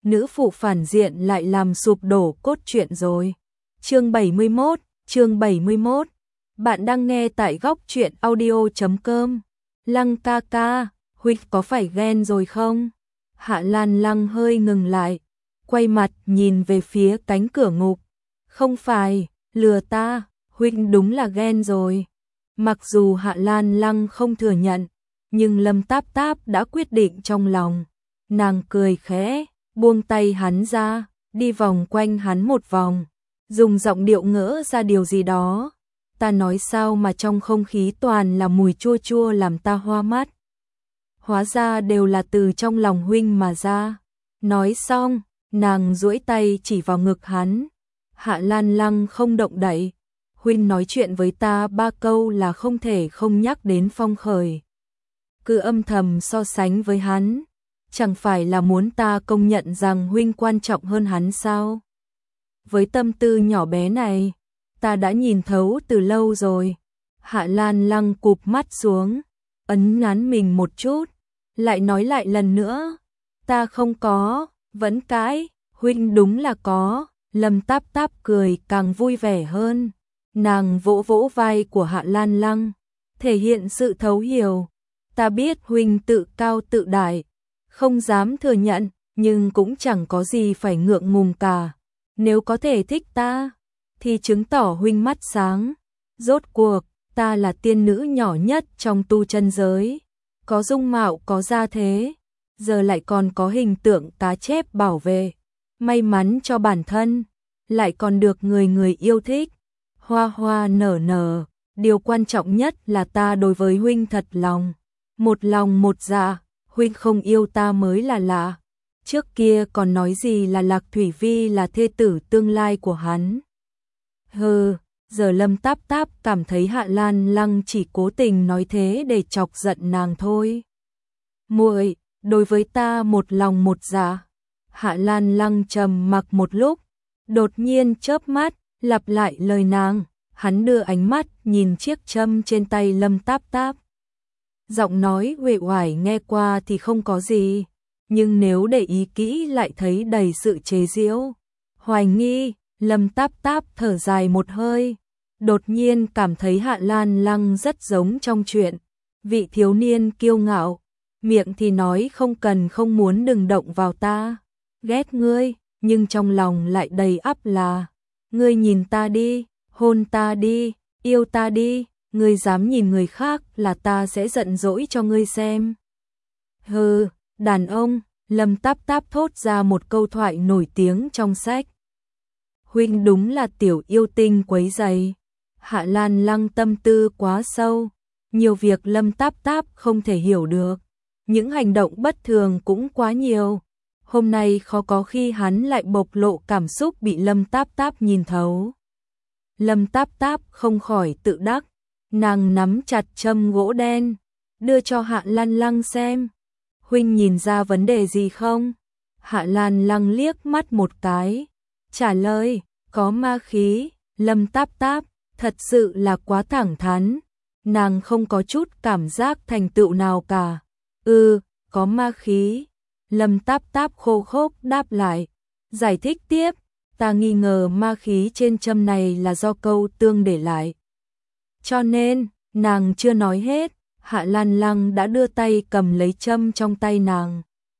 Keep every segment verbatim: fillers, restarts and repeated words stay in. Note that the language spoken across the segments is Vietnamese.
nữ phụ phản diện lại làm sụp đổ cốt truyện rồi. Chương bảy mươi mốt, chương bảy mươi mốt. Bạn đang nghe tại góc truyện audio chấm com. Lăng ca ca, huynh có phải ghen rồi không? Hạ Lan Lăng hơi ngừng lại, quay mặt nhìn về phía cánh cửa ngục. Không phải, lừa ta, huynh đúng là ghen rồi. Mặc dù Hạ Lan Lăng không thừa nhận, nhưng Lâm Táp Táp đã quyết định trong lòng. Nàng cười khẽ, buông tay hắn ra, đi vòng quanh hắn một vòng, dùng giọng điệu ngỡ ra điều gì đó. Ta nói sao mà trong không khí toàn là mùi chua chua làm ta hoa mắt. Hóa ra đều là từ trong lòng huynh mà ra. Nói xong, nàng duỗi tay chỉ vào ngực hắn. Hạ Lan Lăng không động đậy. Huynh nói chuyện với ta ba câu là không thể không nhắc đến Phong Khởi. Cứ âm thầm so sánh với hắn. Chẳng phải là muốn ta công nhận rằng huynh quan trọng hơn hắn sao? Với tâm tư nhỏ bé này, ta đã nhìn thấu từ lâu rồi. Hạ Lan Lăng cụp mắt xuống, ấn nán mình một chút, lại nói lại lần nữa. Ta không có, vẫn cãi, huynh đúng là có. Lâm Táp Táp cười càng vui vẻ hơn. Nàng vỗ vỗ vai của Hạ Lan Lăng, thể hiện sự thấu hiểu. Ta biết huynh tự cao tự đại, không dám thừa nhận, nhưng cũng chẳng có gì phải ngượng ngùng cả. Nếu có thể thích ta, thì chứng tỏ huynh mắt sáng. Rốt cuộc, ta là tiên nữ nhỏ nhất trong tu chân giới, có dung mạo có gia thế, giờ lại còn có hình tượng cá chép bảo vệ. May mắn cho bản thân, lại còn được người người yêu thích. Hoa hoa nở nở, điều quan trọng nhất là ta đối với huynh thật lòng. Một lòng một dạ, huynh không yêu ta mới là lạ. Trước kia còn nói gì là Lạc Thủy Vi là thê tử tương lai của hắn. Hừ, giờ Lâm Táp Táp cảm thấy Hạ Lan Lăng chỉ cố tình nói thế để chọc giận nàng thôi. Muội, đối với ta một lòng một dạ. Hạ Lan Lăng trầm mặc một lúc, đột nhiên chớp mắt, lặp lại lời nàng. Hắn đưa ánh mắt nhìn chiếc châm trên tay Lâm Táp Táp. Giọng nói uể oải nghe qua thì không có gì, nhưng nếu để ý kỹ lại thấy đầy sự chế giễu, hoài nghi. Lâm Táp Táp thở dài một hơi, đột nhiên cảm thấy Hạ Lan Lăng rất giống trong chuyện. Vị thiếu niên kiêu ngạo, miệng thì nói không cần không muốn đừng động vào ta, ghét ngươi, nhưng trong lòng lại đầy ắp là ngươi nhìn ta đi, hôn ta đi, yêu ta đi, ngươi dám nhìn người khác là ta sẽ giận dỗi cho ngươi xem. Hừ, đàn ông. Lâm Táp Táp thốt ra một câu thoại nổi tiếng trong sách. Huynh đúng là tiểu yêu tinh quấy rầy. Hạ Lan Lăng tâm tư quá sâu, nhiều việc Lâm Táp Táp không thể hiểu được, những hành động bất thường cũng quá nhiều. Hôm nay khó có khi hắn lại bộc lộ cảm xúc bị Lâm Táp Táp nhìn thấu. Lâm Táp Táp không khỏi tự đắc, nàng nắm chặt châm gỗ đen, đưa cho Hạ Lan Lăng xem. Huynh nhìn ra vấn đề gì không? Hạ Lan Lăng liếc mắt một cái, trả lời, có ma khí. Lâm Táp Táp thật sự là quá thẳng thắn, nàng không có chút cảm giác thành tựu nào cả. Ừ, có ma khí. Lâm Táp Táp khô khốc đáp lại, giải thích tiếp, ta nghi ngờ ma khí trên châm này là do câu tương để lại. Cho nên, nàng chưa nói hết, Hạ Lan Lăng đã đưa tay cầm lấy châm trong tay nàng.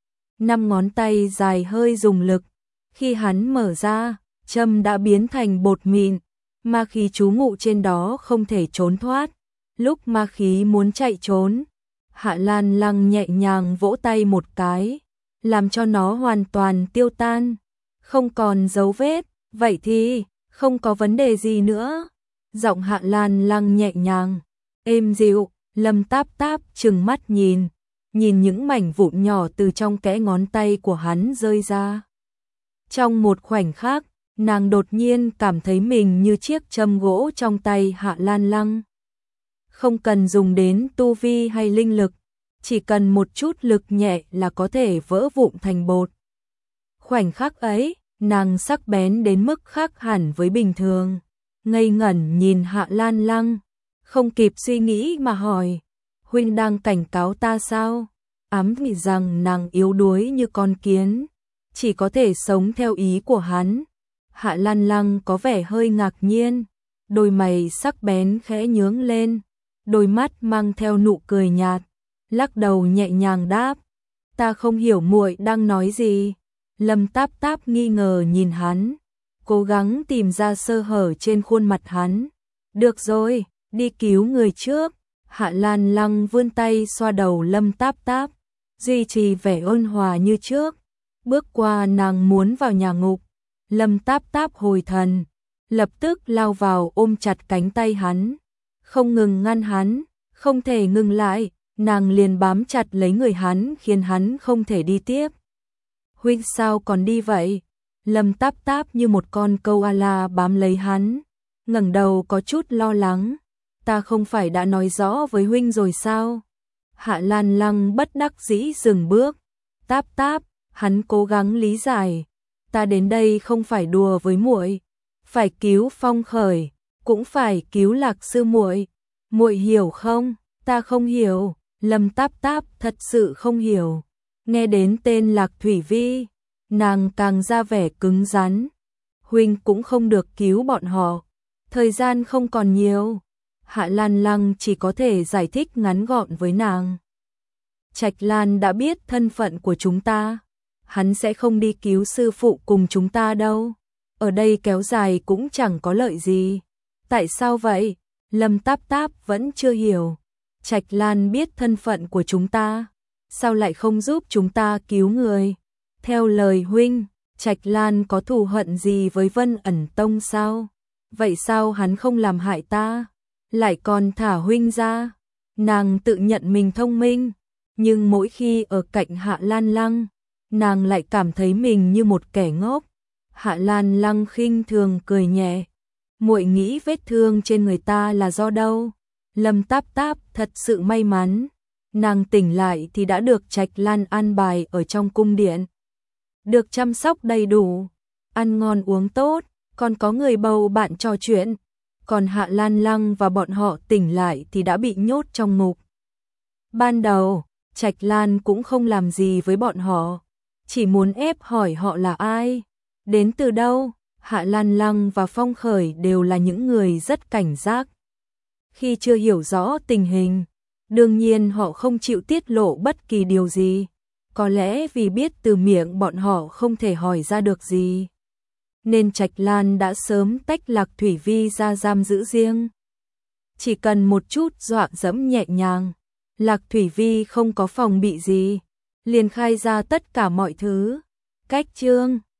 Năm ngón tay dài hơi dùng lực, khi hắn mở ra, châm đã biến thành bột mịn, ma khí trú ngụ trên đó không thể trốn thoát. Lúc ma khí muốn chạy trốn, Hạ Lan Lăng nhẹ nhàng vỗ tay một cái, làm cho nó hoàn toàn tiêu tan, không còn dấu vết. Vậy thì, không có vấn đề gì nữa. Giọng Hạ Lan Lăng nhẹ nhàng, êm dịu. Lâm Táp Táp trừng mắt nhìn, nhìn những mảnh vụn nhỏ từ trong kẽ ngón tay của hắn rơi ra. Trong một khoảnh khắc, nàng đột nhiên cảm thấy mình như chiếc châm gỗ trong tay Hạ Lan Lăng. Không cần dùng đến tu vi hay linh lực, chỉ cần một chút lực nhẹ là có thể vỡ vụn thành bột. Khoảnh khắc ấy, nàng sắc bén đến mức khác hẳn với bình thường, ngây ngẩn nhìn Hạ Lan Lăng. Không kịp suy nghĩ mà hỏi, huynh đang cảnh cáo ta sao? Ám nghĩ rằng nàng yếu đuối như con kiến, chỉ có thể sống theo ý của hắn. Hạ Lan Lăng có vẻ hơi ngạc nhiên, đôi mày sắc bén khẽ nhướng lên, đôi mắt mang theo nụ cười nhạt, lắc đầu nhẹ nhàng đáp, ta không hiểu muội đang nói gì. Lâm Táp Táp nghi ngờ nhìn hắn, cố gắng tìm ra sơ hở trên khuôn mặt hắn. Được rồi, đi cứu người trước. Hạ Lan Lăng vươn tay xoa đầu Lâm Táp Táp, duy trì vẻ ôn hòa như trước, bước qua nàng muốn vào nhà ngục. Lâm Táp Táp hồi thần, lập tức lao vào ôm chặt cánh tay hắn, không ngừng ngăn hắn, không thể ngừng lại, nàng liền bám chặt lấy người hắn khiến hắn không thể đi tiếp. Huynh sao còn đi vậy? Lâm Táp Táp như một con koala bám lấy hắn, ngẩng đầu có chút lo lắng. Ta không phải đã nói rõ với huynh rồi sao? Hạ Lan Lăng bất đắc dĩ dừng bước. Táp Táp, hắn cố gắng lý giải, ta đến đây không phải đùa với muội, phải cứu Phong Khởi, cũng phải cứu Lạc sư muội. Muội hiểu không? Ta không hiểu. Lâm Táp Táp thật sự không hiểu. Nghe đến tên Lạc Thủy Vi, nàng càng ra vẻ cứng rắn. Huynh cũng không được cứu bọn họ, thời gian không còn nhiều. Hạ Lan Lăng chỉ có thể giải thích ngắn gọn với nàng. Trạch Lan đã biết thân phận của chúng ta, hắn sẽ không đi cứu sư phụ cùng chúng ta đâu. Ở đây kéo dài cũng chẳng có lợi gì. Tại sao vậy? Lâm Táp Táp vẫn chưa hiểu. Trạch Lan biết thân phận của chúng ta, sao lại không giúp chúng ta cứu người? Theo lời huynh, Trạch Lan có thù hận gì với Vân Ẩn Tông sao? Vậy sao hắn không làm hại ta, lại còn thả huynh ra? Nàng tự nhận mình thông minh, nhưng mỗi khi ở cạnh Hạ Lan Lăng, nàng lại cảm thấy mình như một kẻ ngốc. Hạ Lan Lăng khinh thường cười nhẹ, muội nghĩ vết thương trên người ta là do đâu? Lâm Táp Táp thật sự may mắn, nàng tỉnh lại thì đã được Trạch Lan an bài ở trong cung điện, được chăm sóc đầy đủ, ăn ngon uống tốt, còn có người bầu bạn trò chuyện. Còn Hạ Lan Lăng và bọn họ tỉnh lại thì đã bị nhốt trong ngục. Ban đầu, Trạch Lan cũng không làm gì với bọn họ, chỉ muốn ép hỏi họ là ai, đến từ đâu. Hạ Lan Lăng và Phong Khởi đều là những người rất cảnh giác. Khi chưa hiểu rõ tình hình, đương nhiên họ không chịu tiết lộ bất kỳ điều gì, có lẽ vì biết từ miệng bọn họ không thể hỏi ra được gì, nên Trạch Lan đã sớm tách Lạc Thủy Vi ra giam giữ riêng. Chỉ cần một chút dọa dẫm nhẹ nhàng, Lạc Thủy Vi không có phòng bị gì, liền khai ra tất cả mọi thứ. Cách chương